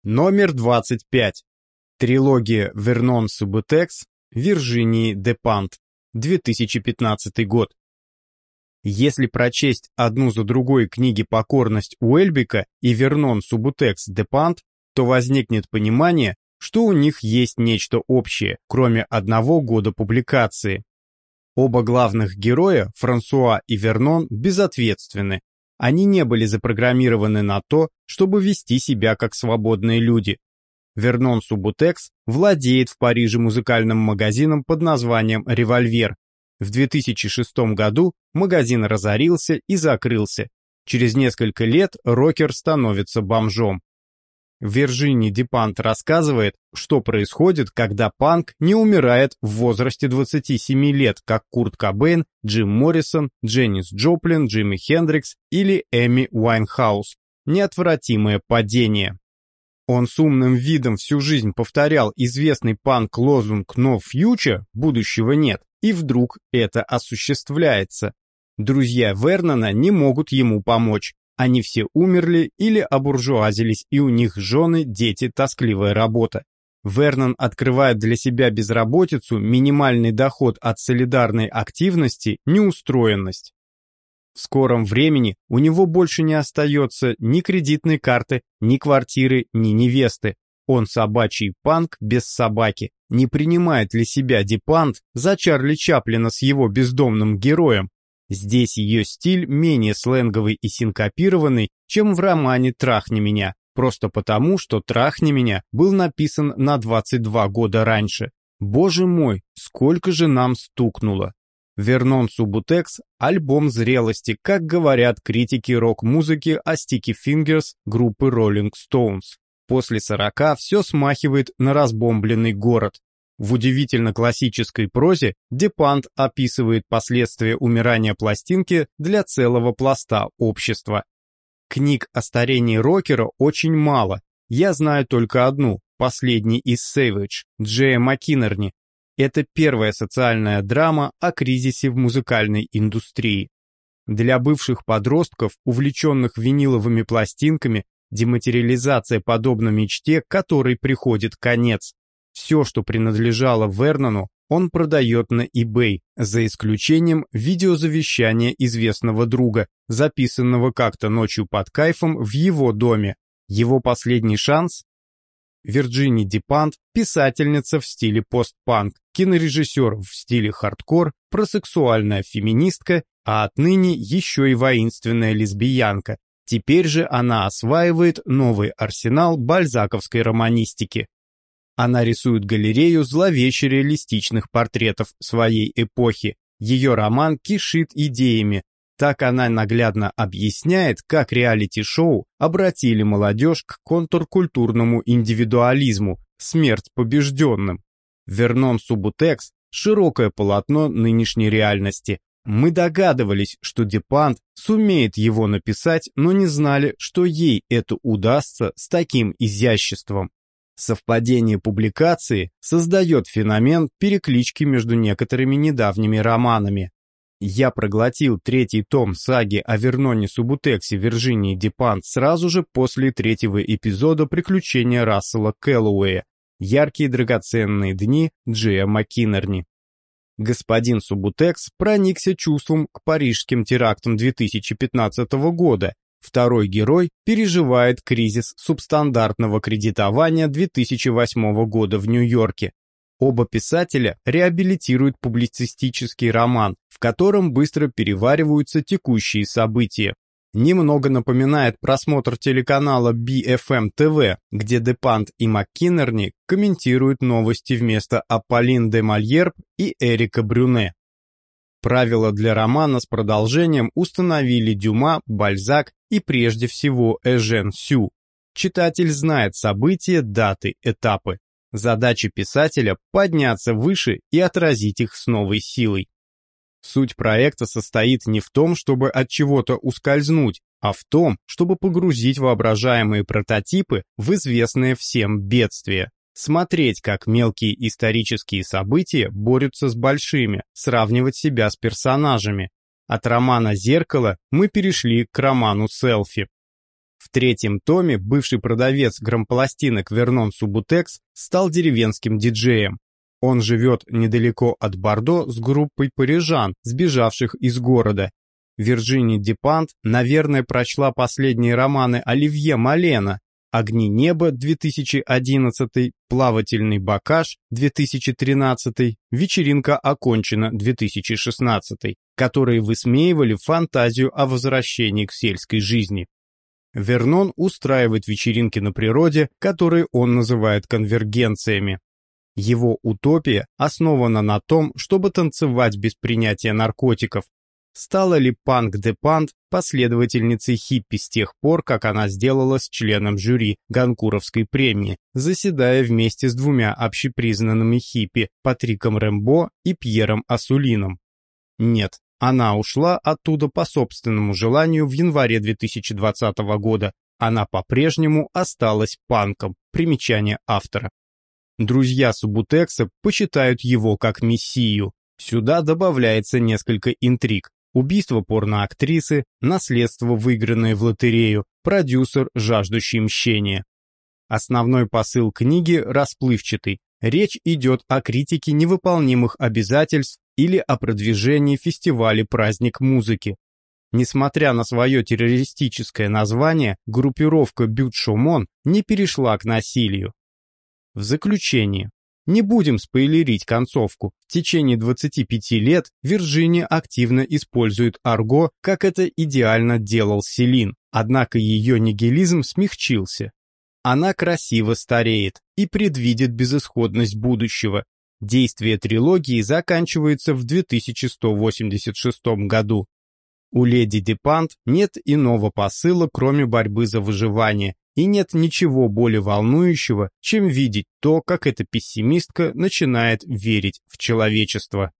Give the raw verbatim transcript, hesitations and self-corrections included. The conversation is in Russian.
Номер двадцать пять. Трилогия Вернон Субутекс Виржинии Депант. две тысячи пятнадцатый год. Если прочесть одну за другой книги «Покорность Уэльбека» и «Вернон Субутекс Депант», то возникнет понимание, что у них есть нечто общее, кроме одного года публикации. Оба главных героя, Франсуа и Вернон, безответственны. Они не были запрограммированы на то, чтобы вести себя как свободные люди. Вернон Субутекс владеет в Париже музыкальным магазином под названием «Револьвер». В две тысячи шестом году магазин разорился и закрылся. Через несколько лет рокер становится бомжом. Виржини Депант рассказывает, что происходит, когда панк не умирает в возрасте двадцати семи лет, как Курт Кобейн, Джим Моррисон, Дженнис Джоплин, Джимми Хендрикс или Эми Уайнхаус. Неотвратимое падение. Он с умным видом всю жизнь повторял известный панк-лозунг «No future» — будущего нет, и вдруг это осуществляется. Друзья Вернона не могут ему помочь. Они все умерли или обуржуазились, и у них жены, дети, тоскливая работа. Вернон открывает для себя безработицу, минимальный доход от солидарной активности, неустроенность. В скором времени у него больше не остается ни кредитной карты, ни квартиры, ни невесты. Он собачий панк без собаки. Не принимает ли себя Депант за Чарли Чаплина с его бездомным героем? Здесь ее стиль менее сленговый и синкопированный, чем в романе «Трахни меня», просто потому, что «Трахни меня» был написан на двадцать два года раньше. Боже мой, сколько же нам стукнуло! Вернон Субутекс – альбом зрелости, как говорят критики рок-музыки о Sticky Fingers группы Rolling Stones. После сорока все смахивает на разбомбленный город. В удивительно классической прозе Депант описывает последствия умирания пластинки для целого пласта общества. Книг о старении рокера очень мало. Я знаю только одну, последний из Savage, Джея Маккинерни. Это первая социальная драма о кризисе в музыкальной индустрии. Для бывших подростков, увлеченных виниловыми пластинками, дематериализация подобна мечте, которой приходит конец. Все, что принадлежало Вернону, он продает на eBay, за исключением видеозавещания известного друга, записанного как-то ночью под кайфом в его доме. Его последний шанс? Виржини Депант – писательница в стиле постпанк, кинорежиссер в стиле хардкор, просексуальная феминистка, а отныне еще и воинственная лесбиянка. Теперь же она осваивает новый арсенал бальзаковской романистики. Она рисует галерею зловеще реалистичных портретов своей эпохи. Ее роман кишит идеями. Так она наглядно объясняет, как реалити-шоу обратили молодежь к контркультурному индивидуализму, смерть побежденным. Вернон Субутекс – широкое полотно нынешней реальности. Мы догадывались, что Депант сумеет его написать, но не знали, что ей это удастся с таким изяществом. Совпадение публикации создает феномен переклички между некоторыми недавними романами. Я проглотил третий том саги о Верноне Субутексе Виржинии Депант сразу же после третьего эпизода «Приключения Рассела Кэллоуэя. Яркие драгоценные дни» Джея Маккинерни. Господин Субутекс проникся чувством к парижским терактам две тысячи пятнадцатого года. Второй герой переживает кризис субстандартного кредитования две тысячи восьмого года в Нью-Йорке. Оба писателя реабилитируют публицистический роман, в котором быстро перевариваются текущие события. Немного напоминает просмотр телеканала би эф эм ти ви, где Депант и Маккинерни комментируют новости вместо Аполлин де Мальерб и Эрика Брюне. Правила для романа с продолжением установили Дюма, Бальзак и прежде всего Эжен Сю. Читатель знает события, даты, этапы. Задача писателя – подняться выше и отразить их с новой силой. Суть проекта состоит не в том, чтобы от чего-то ускользнуть, а в том, чтобы погрузить воображаемые прототипы в известное всем бедствие. Смотреть, как мелкие исторические события борются с большими, сравнивать себя с персонажами. От романа «Зеркало» мы перешли к роману «Селфи». В третьем томе бывший продавец грампластинок Вернон Субутекс стал деревенским диджеем. Он живет недалеко от Бордо с группой парижан, сбежавших из города. Вирджини Депант, наверное, прочла последние романы Оливье Малена «Огни неба» две тысячи одиннадцатый, «Плавательный бакаш» две тысячи тринадцатый, «Вечеринка окончена» две тысячи шестнадцатый, которые высмеивали фантазию о возвращении к сельской жизни. Вернон устраивает вечеринки на природе, которые он называет конвергенциями. Его утопия основана на том, чтобы танцевать без принятия наркотиков. Стала ли Панк де Пант последовательницей хиппи с тех пор, как она сделалась членом жюри Ганкуровской премии, заседая вместе с двумя общепризнанными хиппи Патриком Рэмбо и Пьером Ассулином? Нет, она ушла оттуда по собственному желанию в январе две тысячи двадцатого года. Она по-прежнему осталась панком. Примечание автора. Друзья Субутекса почитают его как мессию. Сюда добавляется несколько интриг. Убийство порноактрисы, наследство, выигранное в лотерею, продюсер, жаждущий мщения. Основной посыл книги расплывчатый. Речь идет о критике невыполнимых обязательств или о продвижении фестиваля «Праздник музыки». Несмотря на свое террористическое название, группировка Бют-Шумон не перешла к насилию. В заключение. Не будем спойлерить концовку. В течение двадцати пяти лет Вирджиния активно использует арго, как это идеально делал Селин, однако ее нигилизм смягчился. Она красиво стареет и предвидит безысходность будущего. Действие трилогии заканчивается в две тысячи сто восемьдесят шестом году. У леди Депант нет иного посыла, кроме борьбы за выживание, и нет ничего более волнующего, чем видеть то, как эта пессимистка начинает верить в человечество.